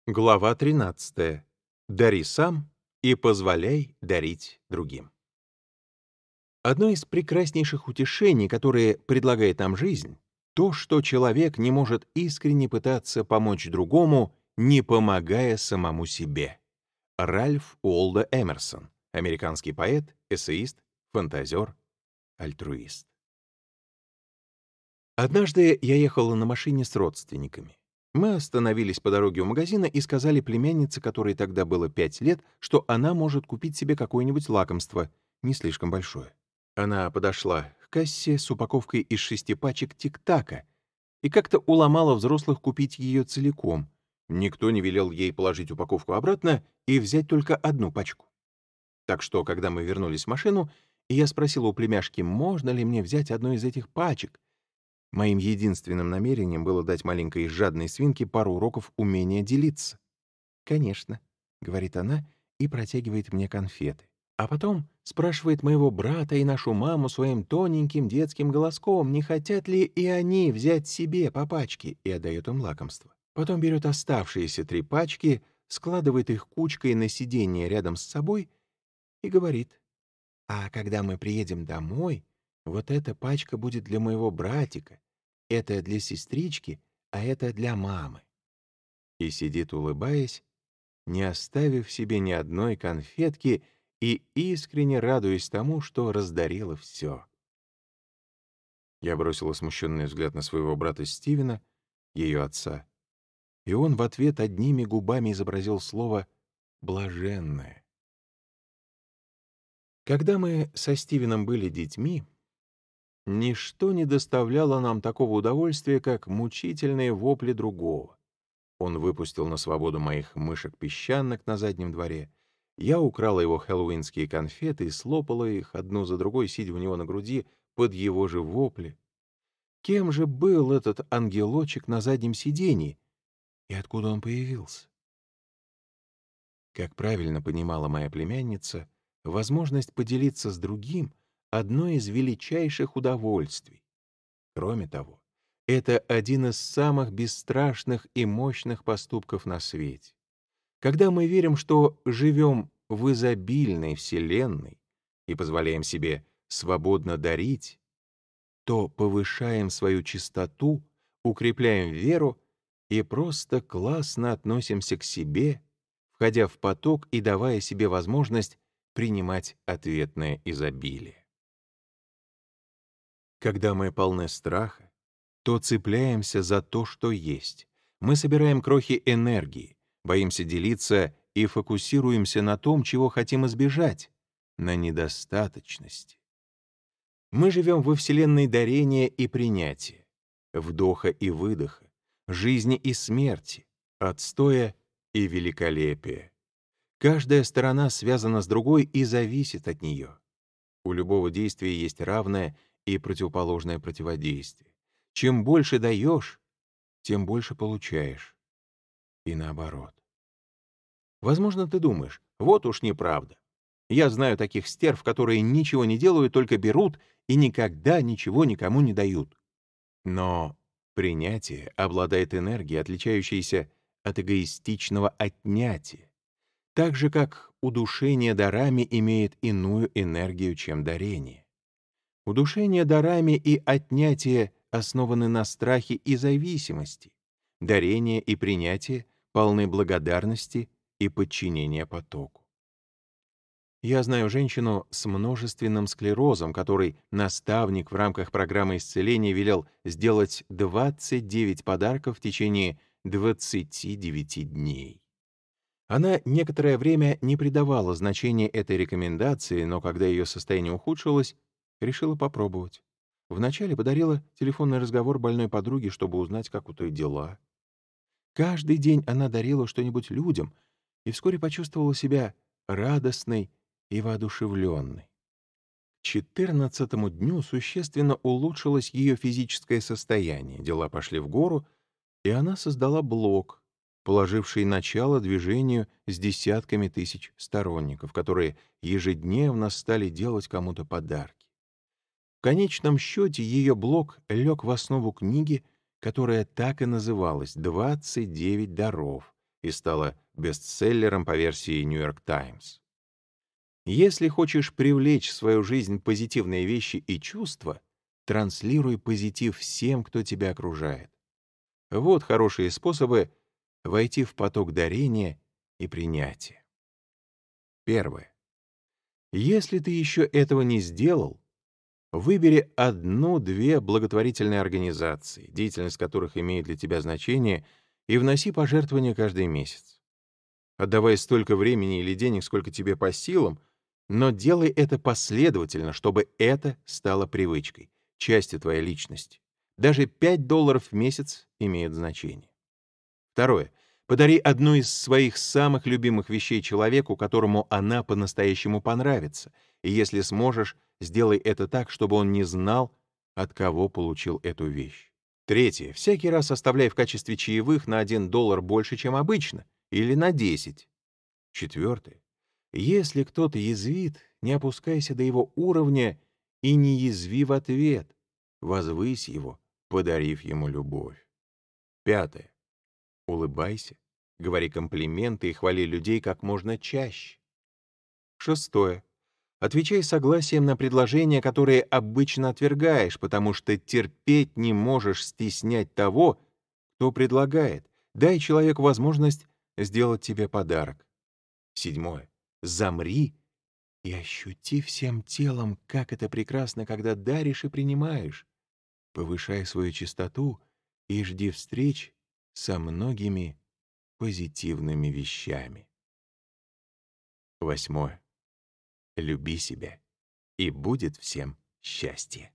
Глава 13. Дари сам и позволяй дарить другим. Одно из прекраснейших утешений, которые предлагает нам жизнь, то, что человек не может искренне пытаться помочь другому, не помогая самому себе. Ральф Уолдо Эмерсон, американский поэт, эссеист, фантазер, альтруист. Однажды я ехала на машине с родственниками. Мы остановились по дороге у магазина и сказали племяннице, которой тогда было 5 лет, что она может купить себе какое-нибудь лакомство, не слишком большое. Она подошла к кассе с упаковкой из 6 пачек тик-така и как-то уломала взрослых купить ее целиком. Никто не велел ей положить упаковку обратно и взять только одну пачку. Так что, когда мы вернулись в машину, и я спросила у племяшки, можно ли мне взять одну из этих пачек, моим единственным намерением было дать маленькой жадной свинке пару уроков умения делиться. «Конечно», — говорит она и протягивает мне конфеты. А потом спрашивает моего брата и нашу маму своим тоненьким детским голоском, не хотят ли и они взять себе по пачке, и отдает им лакомство. Потом берет оставшиеся 3 пачки, складывает их кучкой на сиденье рядом с собой и говорит: «А когда мы приедем домой, вот эта пачка будет для моего братика, это для сестрички, а это для мамы». И сидит, улыбаясь, не оставив себе ни одной конфетки и искренне радуясь тому, что раздарила все. Я бросила смущенный взгляд на своего брата Стивена, ее отца, и он в ответ одними губами изобразил слово «блаженное». Когда мы со Стивеном были детьми, ничто не доставляло нам такого удовольствия, как мучительные вопли другого. Он выпустил на свободу моих мышек-песчанок на заднем дворе. Я украла его хэллоуинские конфеты и слопала их одну за другой, сидя у него на груди, под его же вопли. Кем же был этот ангелочек на заднем сиденье? И откуда он появился? Как правильно понимала моя племянница, возможность поделиться с другим — одно из величайших удовольствий. Кроме того, это один из самых бесстрашных и мощных поступков на свете. Когда мы верим, что живем в изобильной Вселенной и позволяем себе свободно дарить, то повышаем свою чистоту, укрепляем веру и просто классно относимся к себе, входя в поток и давая себе возможность принимать ответное изобилие. Когда мы полны страха, то цепляемся за то, что есть. Мы собираем крохи энергии, боимся делиться и фокусируемся на том, чего хотим избежать, на недостаточности. Мы живем во вселенной дарения и принятия, вдоха и выдоха, жизни и смерти, отстоя и великолепия. Каждая сторона связана с другой и зависит от нее. У любого действия есть равное и противоположное противодействие. Чем больше даешь, тем больше получаешь. И наоборот. Возможно, ты думаешь, вот уж неправда. Я знаю таких стерв, которые ничего не делают, только берут и никогда ничего никому не дают. Но принятие обладает энергией, отличающейся от эгоистичного отнятия, так же, как удушение дарами имеет иную энергию, чем дарение. Удушение дарами и отнятие основаны на страхе и зависимости. Дарение и принятие полны благодарности и подчинения потоку. Я знаю женщину с множественным склерозом, которой наставник в рамках программы исцеления велел сделать 29 подарков в течение 29 дней. Она некоторое время не придавала значения этой рекомендации, но когда ее состояние ухудшилось, решила попробовать. Вначале подарила телефонный разговор больной подруге, чтобы узнать, как у той дела. Каждый день она дарила что-нибудь людям и вскоре почувствовала себя радостной и воодушевленной. К 14-му дню существенно улучшилось ее физическое состояние, дела пошли в гору, и она создала блог, положивший начало движению с десятками тысяч сторонников, которые ежедневно стали делать кому-то подарки. В конечном счете ее блог лег в основу книги, которая так и называлась «29 даров», и стала бестселлером по версии New York Times. Если хочешь привлечь в свою жизнь позитивные вещи и чувства, транслируй позитив всем, кто тебя окружает. Вот хорошие способы войти в поток дарения и принятия. Первое. Если ты еще этого не сделал, выбери одну-две благотворительные организации, деятельность которых имеет для тебя значение, и вноси пожертвования каждый месяц. Отдавай столько времени или денег, сколько тебе по силам, но делай это последовательно, чтобы это стало привычкой, частью твоей личности. Даже $5 в месяц имеют значение. Второе. Подари одну из своих самых любимых вещей человеку, которому она по-настоящему понравится. И если сможешь, сделай это так, чтобы он не знал, от кого получил эту вещь. Третье. Всякий раз оставляй в качестве чаевых на $1 больше, чем обычно, или на 10. Четвертое. Если кто-то язвит, не опускайся до его уровня и не язви в ответ. Возвысь его, подарив ему любовь. Пятое. Улыбайся, говори комплименты и хвали людей как можно чаще. Шестое. Отвечай согласием на предложения, которые обычно отвергаешь, потому что терпеть не можешь стеснять того, кто предлагает. Дай человеку возможность сделать тебе подарок. Седьмое. Замри и ощути всем телом, как это прекрасно, когда даришь и принимаешь. Повышай свою частоту и жди встреч со многими позитивными вещами. Восьмое. Люби себя, и будет всем счастье.